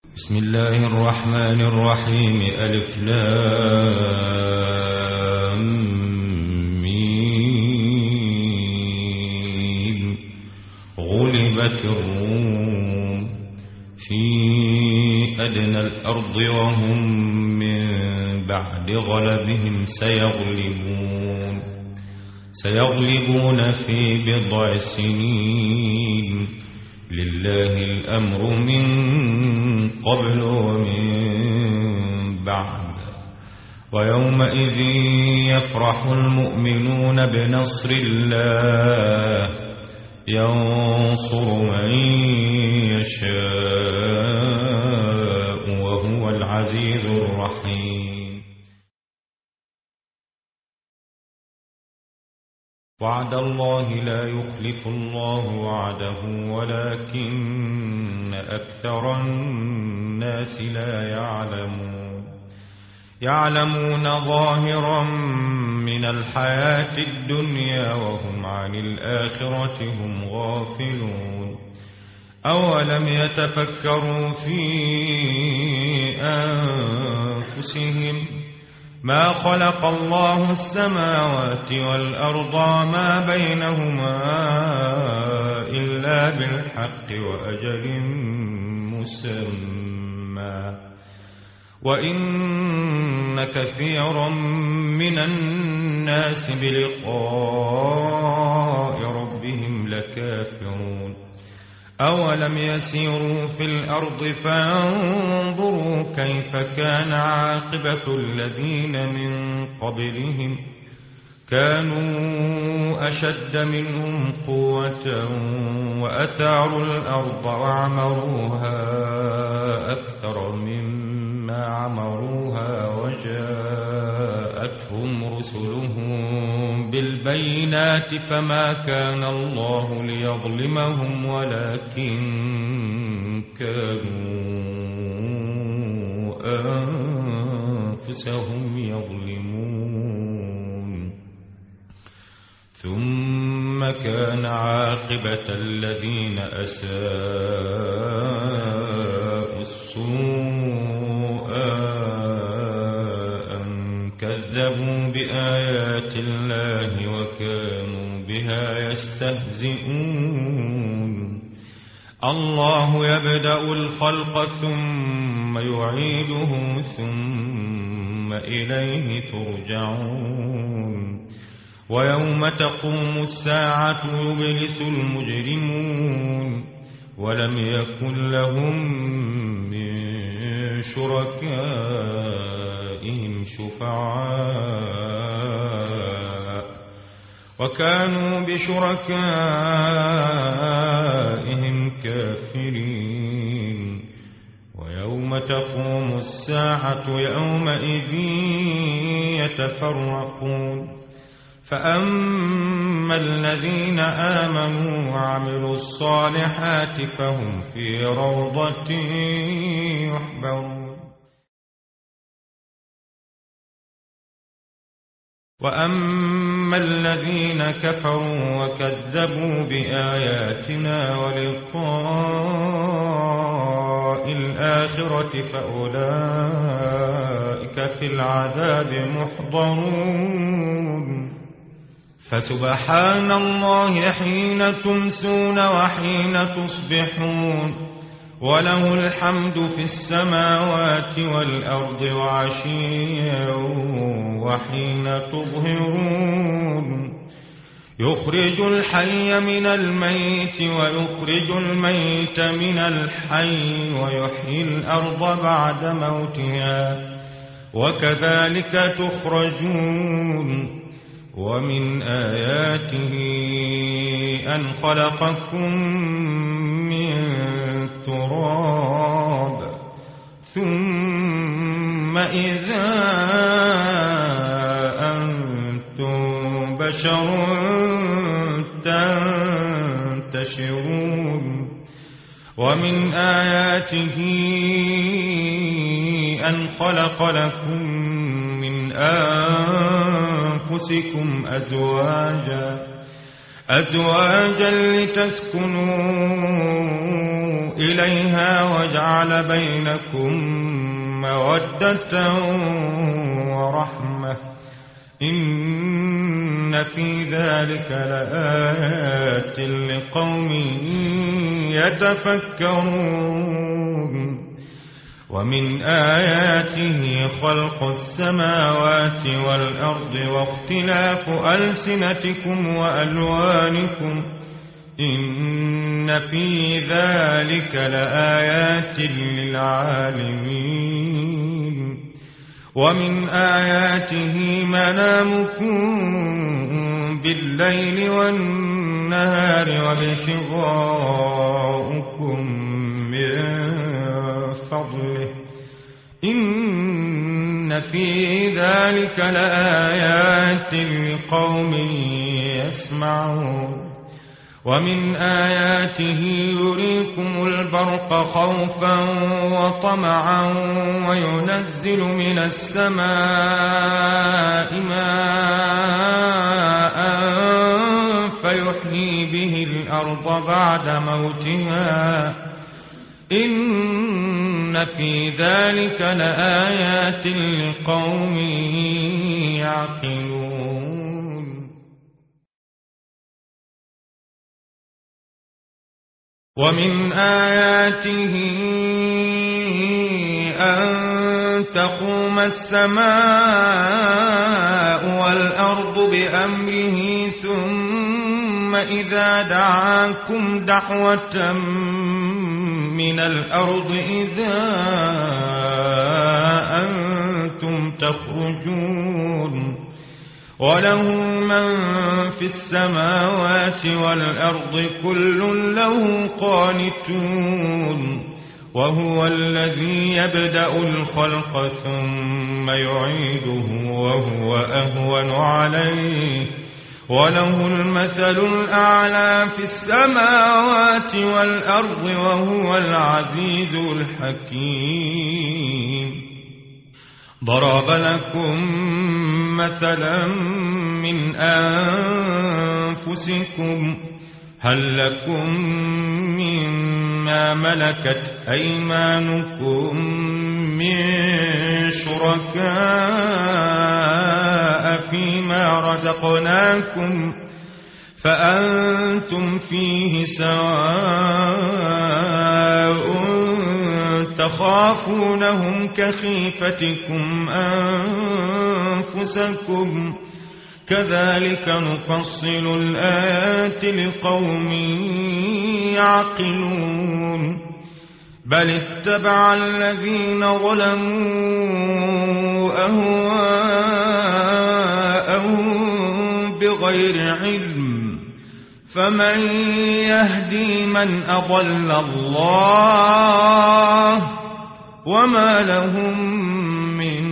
بسم الله الرحمن الرحيم. ألف لام ميم. غلبت الروم في أدنى الأرض وهم من بعد غلبهم سيغلبون في بضع سنين. لله الأمر من قبل ومن بعد. ويومئذ يفرح المؤمنون بنصر الله ينصر من يشاء وهو العزيز الرحيم. وعد الله لا يخلف الله وعده ولكن أكثر الناس لا يعلمون ظاهرا من الحياة الدنيا وهم عن الآخرة هم غافلون. أولم يتفكروا في أنفسهم ما خلق الله السماوات والأرض وما بينهما إلا بالحق وأجل مسمى وإن كثيرا من الناس بلقاء ربهم لكافرون. أولم يسيروا في الأرض فينظروا كيف كان عاقبة الذين من قبلهم كانوا أشد منهم قوة وأثاروا الأرض وعمروها أكثر مما عمروها وجاءتهم رسلهم بالبينات فما كان الله ليظلمهم ولكن كانوا أنفسهم يظلمون. ثم كان عاقبة الذين أساءوا السوء أن كذبوا بآيات الله وكانوا بها يستهزئون. الله يبدأ الخلق ثم يعيده ثم إليه ترجعون. ويوم تقوم الساعة يبلس المجرمون ولم يكن لهم من شركائهم شفعاء وكانوا بشركائهم كافرين. ويوم تقوم الساعة يومئذ يتفرقون. فأما الذين آمنوا وعملوا الصالحات فهم في روضة يحبرون. وأما الذين كفروا وكذبوا بآياتنا ولقاء الآخرة فأولئك في العذاب محضرون. فسبحان الله حين تمسون وحين تصبحون وله الحمد في السماوات والأرض وعشيا وحين تظهرون. يخرج الحي من الميت ويخرج الميت من الحي ويحيي الأرض بعد موتها وكذلك تخرجون. ومن آياته أن خلقكم من تراب ثم إذا أنتم بشر تنتشرون. ومن آياته أن خلق لكم من أنفسكم أزواجا لتسكنوا إليها وجعل بينكم مودة ورحمة إن في ذلك لآيات لقوم يتفكرون ومن آياته خلق السماوات والأرض واختلاف ألسنتكم وألوانكم إن في ذلك لآيات للعالمين ومن آياته منامكم بالليل والنهار وابتغاؤكم من فضله إن في ذلك لآيات لقوم يسمعون ومن آياته يريكم البرق خوفا وطمعا وينزل من السماء ماء فيحيي به الأرض بعد موتها إن في ذلك لآيات لقوم يعقلون ومن آياته أن تقوم السماء والأرض بأمره ثم إذا دعاكم دعوة من الأرض إذا أنتم تخرجون وله من في السماوات والأرض كل له قانتون وهو الذي يبدأ الخلق ثم يعيده وهو أهون عليه وله المثل الأعلى في السماوات والأرض وهو العزيز الحكيم ضرب لكم مثلا من أنفسكم هل لكم مما ملكت أيمانكم من شركاء فيما رزقناكم فأنتم فيه سواء تخافونهم كخيفتكم أنفسكم كذلك نفصل الآيات لقوم يعقلون بل اتبع الذين ظلموا أهواءهم بغير علم فمن يهدي من أضل الله وما لهم من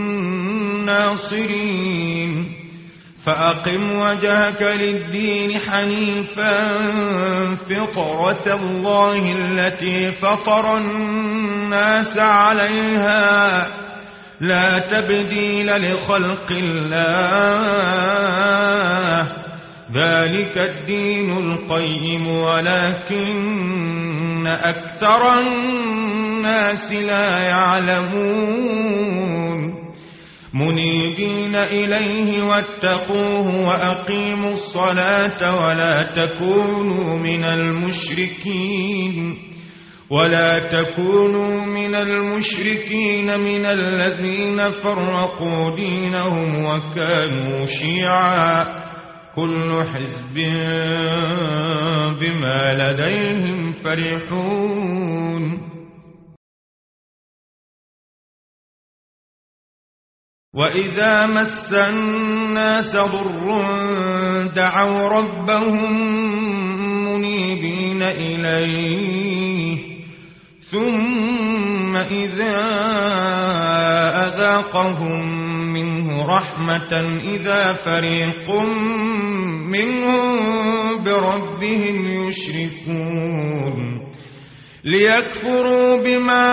ناصرين فأقم وجهك للدين حنيفا فطرة الله التي فطر الناس عليها لا تبديل لخلق الله ذلك الدين القيم ولكن أكثر الناس لا يعلمون منيبين إليه واتقوه وأقيموا الصلاة ولا تكونوا من المشركين من الذين فرقوا دينهم وكانوا شيعا كل حزب بما لديهم فرحون وإذا مس الناس ضر دعوا ربهم منيبين إليه ثم إذا أذاقهم منه رحمة إذا فريق منهم بربهم يشركون ليكفروا بما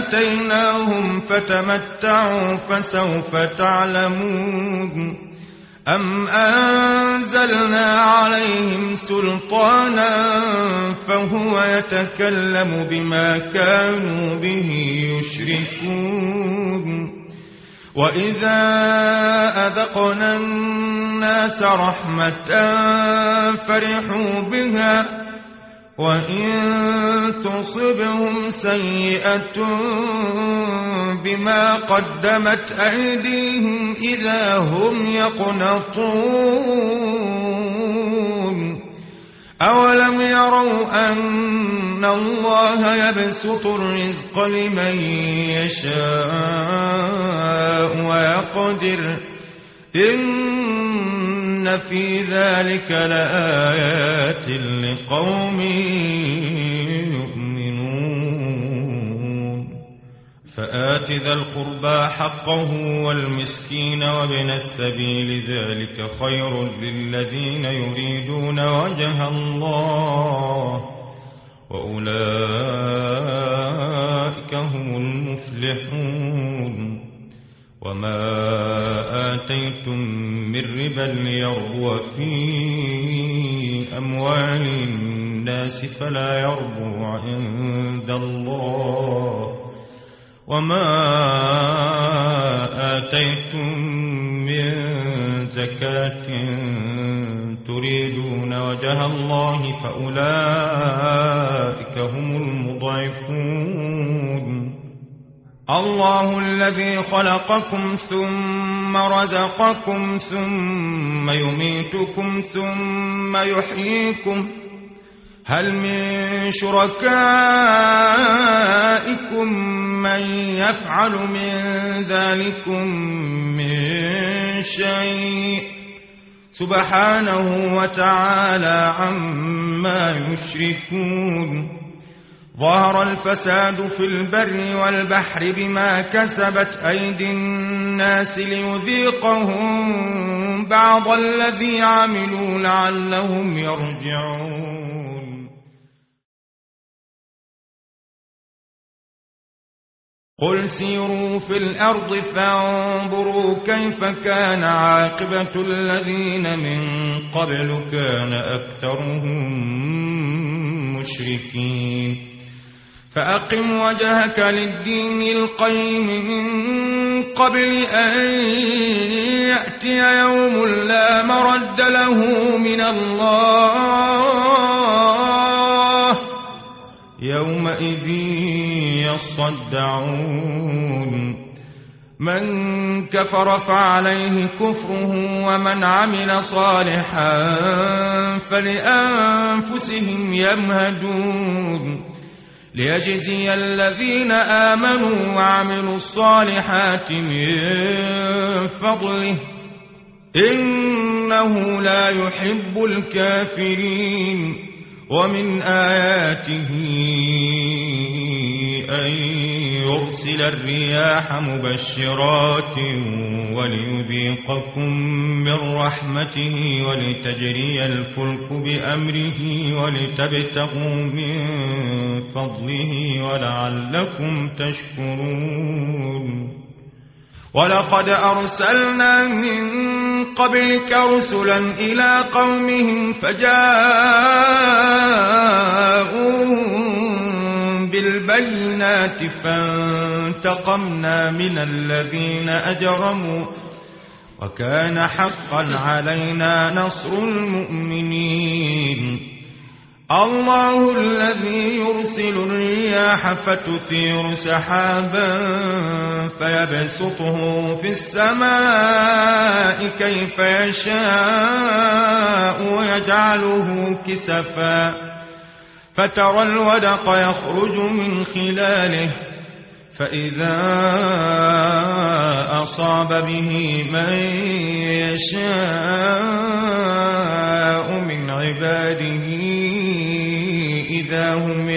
آتيناهم فتمتعوا فسوف تعلمون أم أنزلنا عليهم سلطانا فهو يتكلم بما كانوا به يشركون وإذا أذقنا الناس رحمة فرحوا بها وإن تصبهم سيئة بما قدمت أيديهم إذا هم يقنطون أولم يروا أن الله يبسط الرزق لمن يشاء ويقدر إن في ذلك لآيات لقوم يؤمنون فآت ذا القربى حقه والمسكين وابن السبيل ذلك خير للذين يريدون وجه الله وأولئك هم المفلحون وما آتيتم من ربا ليربو في أموال الناس فلا يربو عند الله وما آتيتم من زكاة تريدون وجه الله فأولئك هم المضعفون الله الذي خلقكم ثم رزقكم ثم يميتكم ثم يحييكم هل من شركائكم من يفعل من ذلكم من شيء سبحانه وتعالى عما يشركون ظهر الفساد في البر والبحر بما كسبت أيدي الناس ليذيقهم بعض الذي عملوا لعلهم يرجعون قل سيروا في الأرض فانظروا كيف كان عاقبة الذين من قبل كان أكثرهم مشركين فأقم وجهك للدين القيم من قبل أن يأتي يوم لا مرد له من الله يومئذ يصدعون من كفر فعليه كفره ومن عمل صالحا فلأنفسهم يمهدون ليجزي الذين آمنوا وعملوا الصالحات من فضله إنه لا يحب الكافرين ومن آياته أن يرسل الرياح مبشرات وليذيقكم من رحمته ولتجري الفلك بأمره ولتبتغوا من فضله ولعلكم تشكرون ولقد أرسلنا من قبلك رسلا إلى قومهم فجاءوهم بالبينات فانتقمنا من الذين أجرموا وكان حقا علينا نصر المؤمنين الله الذي يرسل الرياح فتثير سحابا فيبسطه في السماء كيف يشاء ويجعله كسفا فترى الودق يخرج من خلاله فإذا أصاب به من يشاء من عباده إذا هم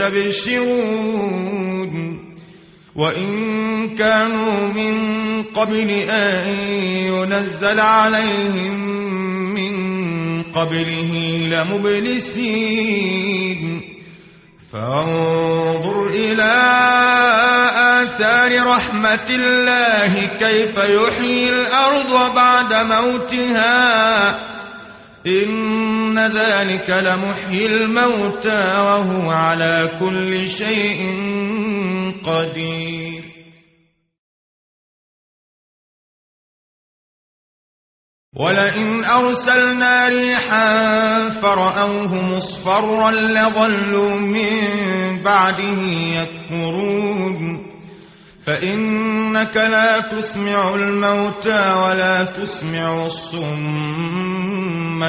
يستبشرون وإن كانوا من قبل أن ينزل عليهم من قبله لمبلسين فانظر إلى آثار لرحمة الله كيف يحيي الأرض بعد موتها إن ذلك لمحيي الموتى وهو على كل شيء قدير. ولئن أرسلنا ريحا فرأوه مصفرا لظلوا من بعده يكفرون فإنك لا تسمع الموتى ولا تسمع الصم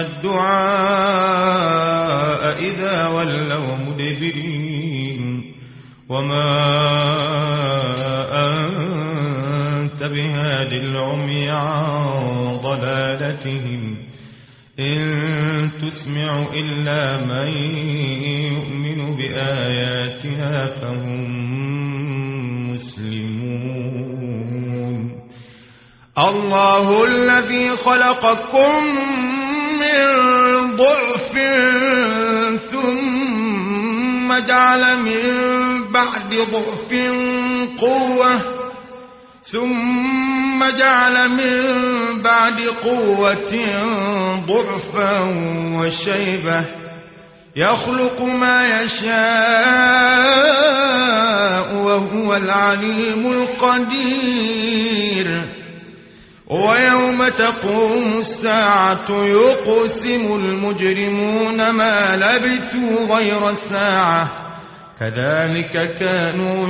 الدعاء إذا ولوا مدبرين وما أنت بهاد العمي عن ضلالتهم إن تسمع إلا من يؤمن بآياتنا فهم مسلمون. الله الذي خلقكم من ضعف ثم جعل من بعد ضعف قوة ثم جعل من بعد قوة ضعفا وشيبة يخلق ما يشاء وهو العليم القدير. ويوم تقوم الساعة يقسم المجرمون ما لبثوا غير ساعة كذلك كانوا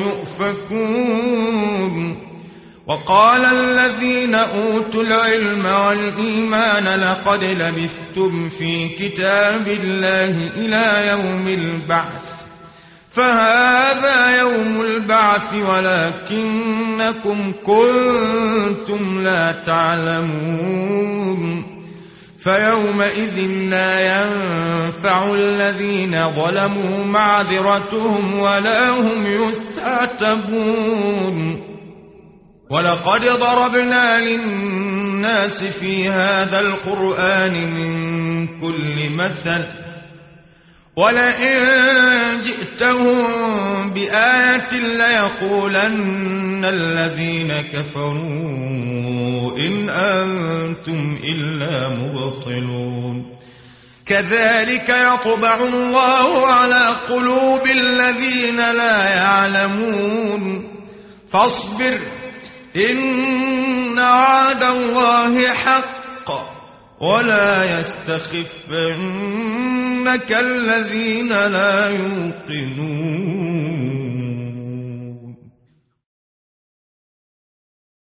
يؤفكون. وقال الذين أوتوا العلم والإيمان لقد لبثتم في كتاب الله إلى يوم البعث فهذا يوم البعث ولكنكم كنتم لا تعلمون. فيومئذ لا ينفع الذين ظلموا معذرتهم ولا هم يستعتبون. ولقد ضربنا للناس في هذا القرآن من كل مثل ولئن جئتهم بآية ليقولن الذين كفروا إن أنتم إلا مبطلون. كذلك يطبع الله على قلوب الذين لا يعلمون. فاصبر إن وعد الله حق ولا يستخفنك الذين لا يوقنون.